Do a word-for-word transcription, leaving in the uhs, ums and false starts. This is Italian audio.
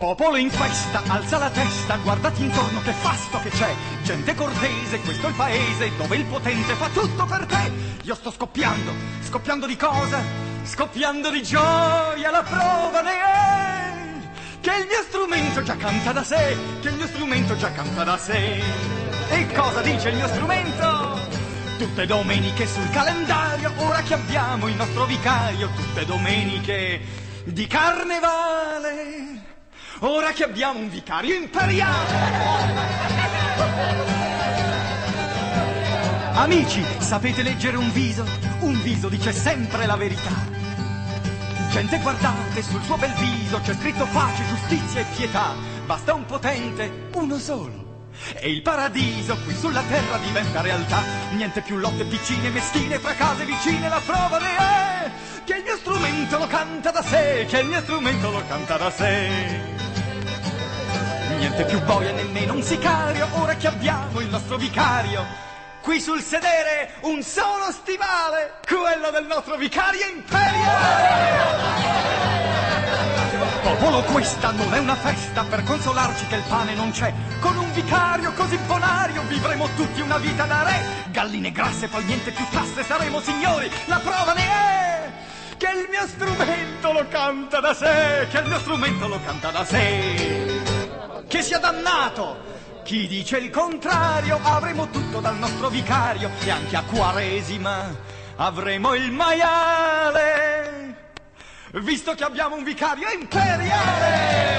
Popolo in festa, alza la testa, guardati intorno che fasto che c'è. Gente cortese, questo è il paese dove il potente fa tutto per te. Io sto scoppiando, scoppiando di cosa? Scoppiando di gioia, la prova ne è. Che il mio strumento già canta da sé, che il mio strumento già canta da sé. E cosa dice il mio strumento? Tutte domeniche sul calendario, ora che abbiamo il nostro vicario. Tutte domeniche di carnevale, ora che abbiamo un vicario imperiale. Amici, sapete leggere un viso? Un viso dice sempre la verità. Gente, guardate, sul suo bel viso c'è scritto pace, giustizia e pietà. Basta un potente, uno solo, e il paradiso qui sulla terra diventa realtà. Niente più lotte piccine, meschine, fra case vicine, la prova ne è. Che il mio strumento lo canta da sé, che il mio strumento lo canta da sé. Niente più boia, nemmeno un sicario, ora che abbiamo il nostro vicario. Qui sul sedere un solo stivale, quello del nostro vicario imperiale. Popolo, questa non è una festa per consolarci che il pane non c'è. Con un vicario così bonario vivremo tutti una vita da re. Galline grasse, poi niente più tasse, saremo signori, la prova ne è. Che il mio strumento lo canta da sé, che il mio strumento lo canta da sé. Che sia dannato chi dice il contrario, avremo tutto dal nostro vicario. E anche a Quaresima avremo il maiale, visto che abbiamo un vicario imperiale.